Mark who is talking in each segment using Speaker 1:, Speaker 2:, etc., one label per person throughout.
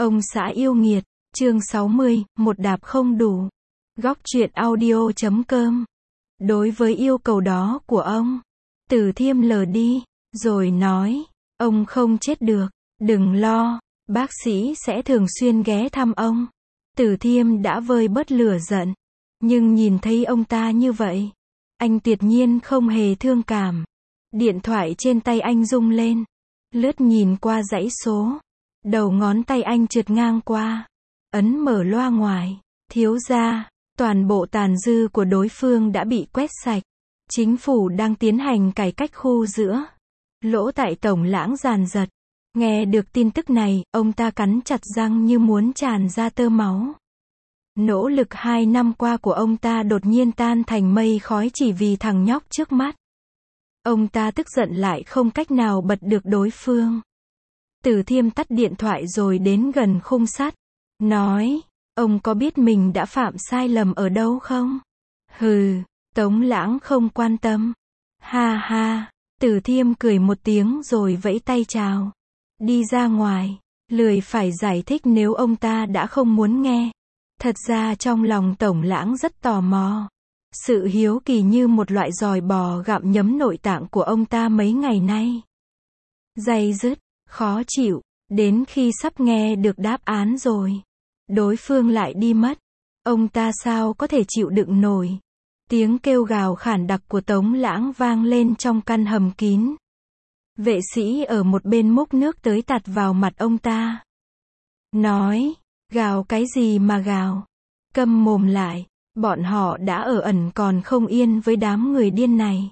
Speaker 1: Ông xã yêu nghiệt, chương 60, một đạp không đủ. Góc truyện audio.com. Đối với yêu cầu đó của ông, Từ Thiêm lờ đi, rồi nói, ông không chết được, đừng lo, bác sĩ sẽ thường xuyên ghé thăm ông. Từ Thiêm đã vơi bớt lửa giận, nhưng nhìn thấy ông ta như vậy, anh tuyệt nhiên không hề thương cảm. Điện thoại trên tay anh rung lên, lướt nhìn qua dãy số, đầu ngón tay anh trượt ngang qua, ấn mở loa ngoài, thiếu gia, toàn bộ tàn dư của đối phương đã bị quét sạch. Chính phủ đang tiến hành cải cách khu giữa. Lỗ tại Tổng Lãng giàn giật. Nghe được tin tức này, ông ta cắn chặt răng như muốn tràn ra tơ máu. Nỗ lực 2 năm qua của ông ta đột nhiên tan thành mây khói chỉ vì thằng nhóc trước mắt. Ông ta tức giận lại không cách nào bật được đối phương. Từ Thiêm tắt điện thoại rồi đến gần khung sắt, nói, ông có biết mình đã phạm sai lầm ở đâu không? Hừ, Tống Lãng không quan tâm. Ha ha, Từ Thiêm cười một tiếng rồi vẫy tay chào. Đi ra ngoài, lười phải giải thích nếu ông ta đã không muốn nghe. Thật ra trong lòng Tổng Lãng rất tò mò. Sự hiếu kỳ như một loại giòi bò gặm nhấm nội tạng của ông ta mấy ngày nay. Day dứt, khó chịu, đến khi sắp nghe được đáp án rồi, đối phương lại đi mất. Ông ta sao có thể chịu đựng nổi. Tiếng kêu gào khản đặc của Tống Lãng vang lên trong căn hầm kín. Vệ sĩ ở một bên múc nước tới tạt vào mặt ông ta. Nói, gào cái gì mà gào? Câm mồm lại, bọn họ đã ở ẩn còn không yên với đám người điên này.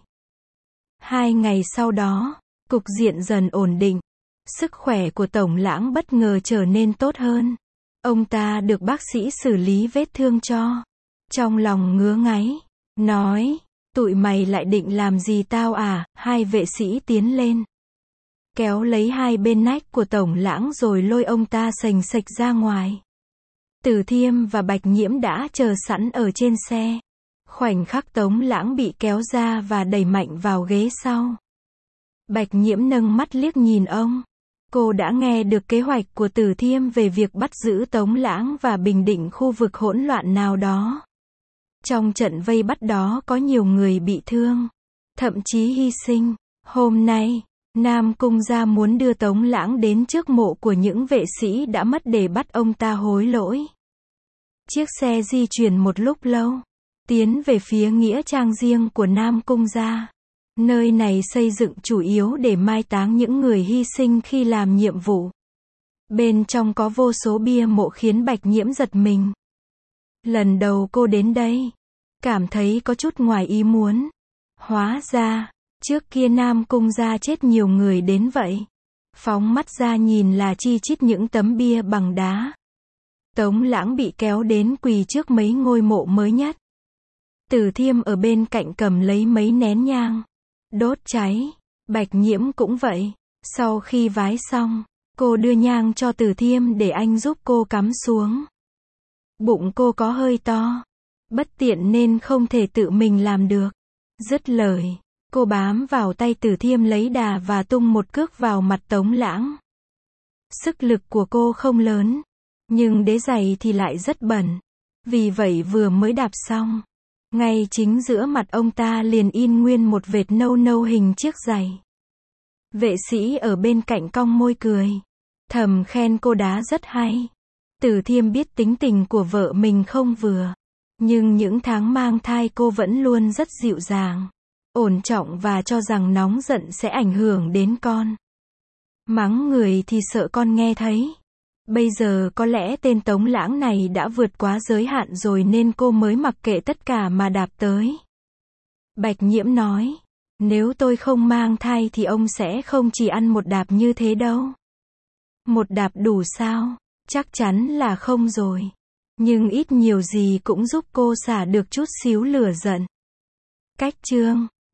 Speaker 1: 2 ngày sau đó, cục diện dần ổn định. Sức khỏe của Tổng Lãng bất ngờ trở nên tốt hơn. Ông ta được bác sĩ xử lý vết thương cho. Trong lòng ngứa ngáy, nói, tụi mày lại định làm gì tao à? Hai vệ sĩ tiến lên, kéo lấy hai bên nách của Tổng Lãng rồi lôi ông ta xềnh xệch ra ngoài. Từ Thiêm và Bạch Nhiễm đã chờ sẵn ở trên xe. Khoảnh khắc Tống Lãng bị kéo ra và đẩy mạnh vào ghế sau, Bạch Nhiễm nâng mắt liếc nhìn ông. Cô đã nghe được kế hoạch của Từ Thiêm về việc bắt giữ Tống Lãng và bình định khu vực hỗn loạn nào đó. Trong trận vây bắt đó có nhiều người bị thương, thậm chí hy sinh. Hôm nay, Nam Cung gia muốn đưa Tống Lãng đến trước mộ của những vệ sĩ đã mất để bắt ông ta hối lỗi. Chiếc xe di chuyển một lúc lâu, tiến về phía nghĩa trang riêng của Nam Cung gia. Nơi này xây dựng chủ yếu để mai táng những người hy sinh khi làm nhiệm vụ. Bên trong có vô số bia mộ khiến Bạch Nhiễm giật mình. Lần đầu cô đến đây, cảm thấy có chút ngoài ý muốn. Hóa ra, trước kia Nam Cung gia chết nhiều người đến vậy. Phóng mắt ra nhìn là chi chít những tấm bia bằng đá. Tống Lãng bị kéo đến quỳ trước mấy ngôi mộ mới nhất. Từ Thiêm ở bên cạnh cầm lấy mấy nén nhang, đốt cháy. Bạch Nhiễm cũng vậy. Sau khi vái xong, cô đưa nhang cho Từ Thiêm để anh giúp cô cắm xuống. Bụng cô có hơi to, bất tiện nên không thể tự mình làm được. Dứt lời, cô bám vào tay Từ Thiêm lấy đà và tung một cước vào mặt Tống Lãng. Sức lực của cô không lớn, nhưng đế giày thì lại rất bẩn. Vì vậy vừa mới đạp xong, ngay chính giữa mặt ông ta liền in nguyên một vệt nâu nâu hình chiếc giày. Vệ sĩ ở bên cạnh cong môi cười, thầm khen cô đá rất hay. Từ Thiêm biết tính tình của vợ mình không vừa, nhưng những tháng mang thai cô vẫn luôn rất dịu dàng, ổn trọng và cho rằng nóng giận sẽ ảnh hưởng đến con. Mắng người thì sợ con nghe thấy. Bây giờ có lẽ tên Tống Lãng này đã vượt quá giới hạn rồi nên cô mới mặc kệ tất cả mà đạp tới. Bạch Nhiễm nói, nếu tôi không mang thai thì ông sẽ không chỉ ăn một đạp như thế đâu. Một đạp đủ sao? Chắc chắn là không rồi. Nhưng ít nhiều gì cũng giúp cô xả được chút xíu lửa giận. Cách chương